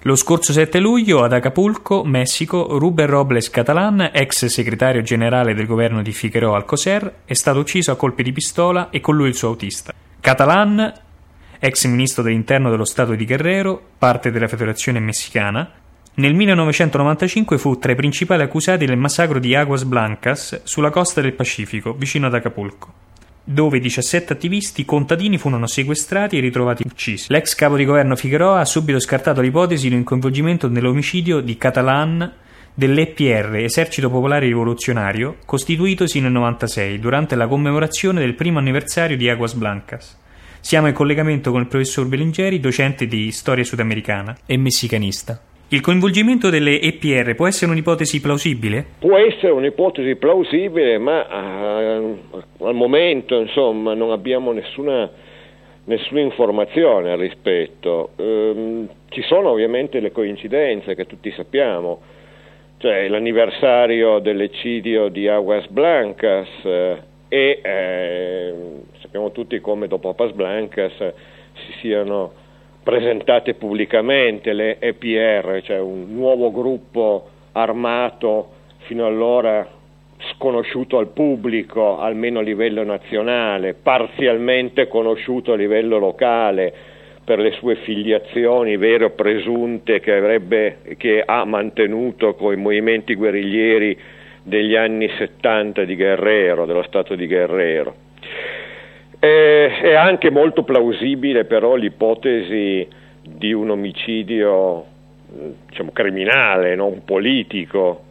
Lo scorso 7 luglio ad Acapulco, Messico, Rubén Robles Catalán, ex segretario generale del governo di Figueroa Alcocer, è stato ucciso a colpi di pistola e con lui il suo autista. Catalán, ex ministro dell'interno dello Stato di Guerrero, parte della Federazione Messicana, nel 1995 fu tra i principali accusati del massacro di Aguas Blancas sulla costa del Pacifico, vicino ad Acapulco, dove 17 attivisti contadini furono sequestrati e ritrovati uccisi. L'ex capo di governo Figueroa ha subito scartato l'ipotesi di un coinvolgimento nell'omicidio di Catalán dell'EPR, Esercito Popolare Rivoluzionario, costituitosi nel 1996 durante la commemorazione del primo anniversario di Aguas Blancas. Siamo in collegamento con il professor Belingeri, docente di storia sudamericana e messicanista. Il coinvolgimento delle EPR può essere un'ipotesi plausibile? Può essere un'ipotesi plausibile, ma al momento, insomma, non abbiamo nessuna informazione al rispetto. Ci sono ovviamente le coincidenze che tutti sappiamo, cioè l'anniversario dell'eccidio di Aguas Blancas e sappiamo tutti come dopo Aguas Blancas si siano presentate pubblicamente le EPR, cioè un nuovo gruppo armato fino allora sconosciuto al pubblico, almeno a livello nazionale, parzialmente conosciuto a livello locale per le sue filiazioni vere o presunte che ha mantenuto con i movimenti guerriglieri degli anni 70 di Guerrero, dello Stato di Guerrero. È anche molto plausibile però l'ipotesi di un omicidio, diciamo, criminale, non politico.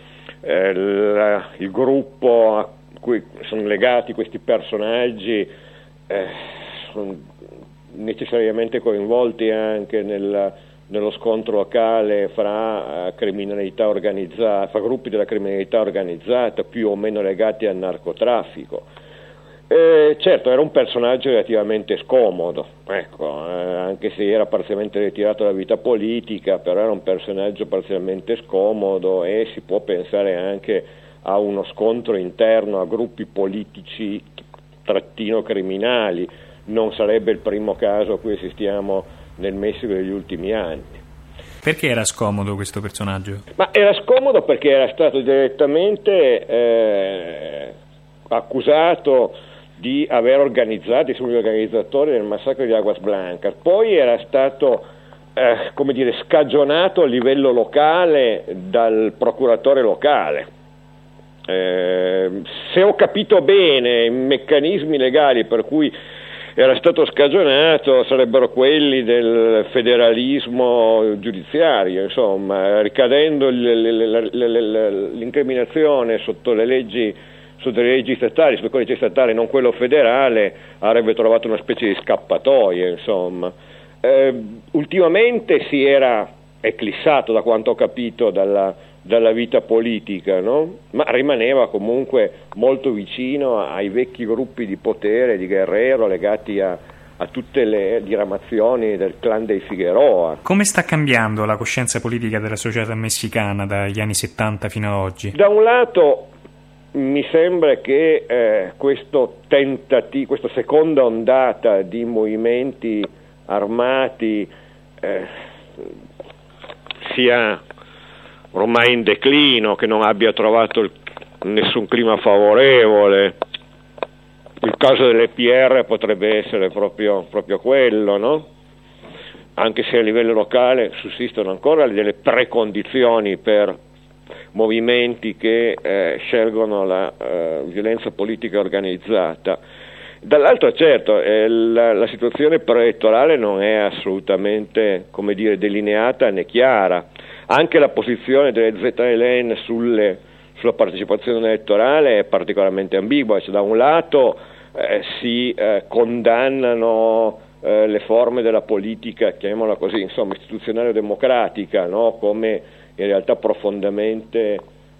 Il gruppo a cui sono legati questi personaggi sono necessariamente coinvolti anche nello scontro locale fra criminalità organizzata, fra gruppi della criminalità organizzata più o meno legati al narcotraffico. Certo, era un personaggio relativamente scomodo, ecco, anche se era parzialmente ritirato dalla vita politica, però era un personaggio parzialmente scomodo e si può pensare anche a uno scontro interno a gruppi politici criminali. Non sarebbe il primo caso a cui assistiamo nel Messico degli ultimi anni. Perché era scomodo questo personaggio? Ma era scomodo perché era stato direttamente accusato di aver organizzato, di essere un organizzatore del massacro di Aguas Blancas, poi era stato scagionato a livello locale dal procuratore locale. Se ho capito bene, i meccanismi legali per cui era stato scagionato sarebbero quelli del federalismo giudiziario, insomma, ricadendo l'incriminazione sotto le leggi statali, sul codice statale, non quello federale, avrebbe trovato una specie di scappatoia, insomma. Ultimamente si era eclissato, da quanto ho capito, dalla vita politica, no? Ma rimaneva comunque molto vicino ai vecchi gruppi di potere di Guerrero legati a tutte le diramazioni del clan dei Figueroa. Come sta cambiando la coscienza politica della società messicana dagli anni 70 fino ad oggi? Da un lato mi sembra che questa seconda ondata di movimenti armati sia ormai in declino, che non abbia trovato nessun clima favorevole. Il caso delle PR potrebbe essere proprio quello, no? Anche se a livello locale sussistono ancora delle precondizioni per movimenti che scelgono la violenza politica organizzata. Dall'altro, certo, la situazione preelettorale non è assolutamente, delineata né chiara. Anche la posizione delle ZLN sulla partecipazione elettorale è particolarmente ambigua. Cioè, da un lato si condannano le forme della politica, chiamiamola così, istituzionale o democratica, no? Come in realtà profondamente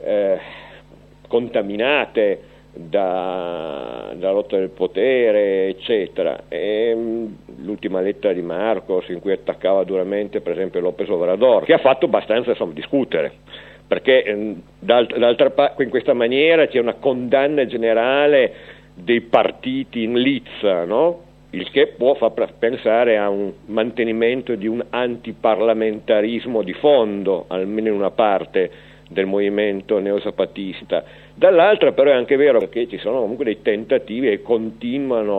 contaminate dalla lotta del potere, eccetera. E l'ultima lettera di Marcos, in cui attaccava duramente per esempio López Obrador, che ha fatto abbastanza discutere, perché d'altra parte in questa maniera c'è una condanna generale dei partiti in lizza, no? il che può far pensare a un mantenimento di un antiparlamentarismo di fondo, almeno in una parte del movimento neozapatista. Dall'altra però è anche vero che ci sono comunque dei tentativi e continuano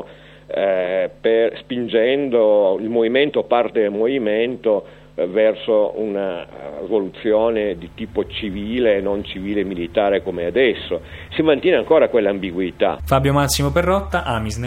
spingendo il movimento, parte del movimento, verso una evoluzione di tipo civile e non civile militare come adesso. Si mantiene ancora quell'ambiguità. Fabio Massimo Perrotta, Amisnet.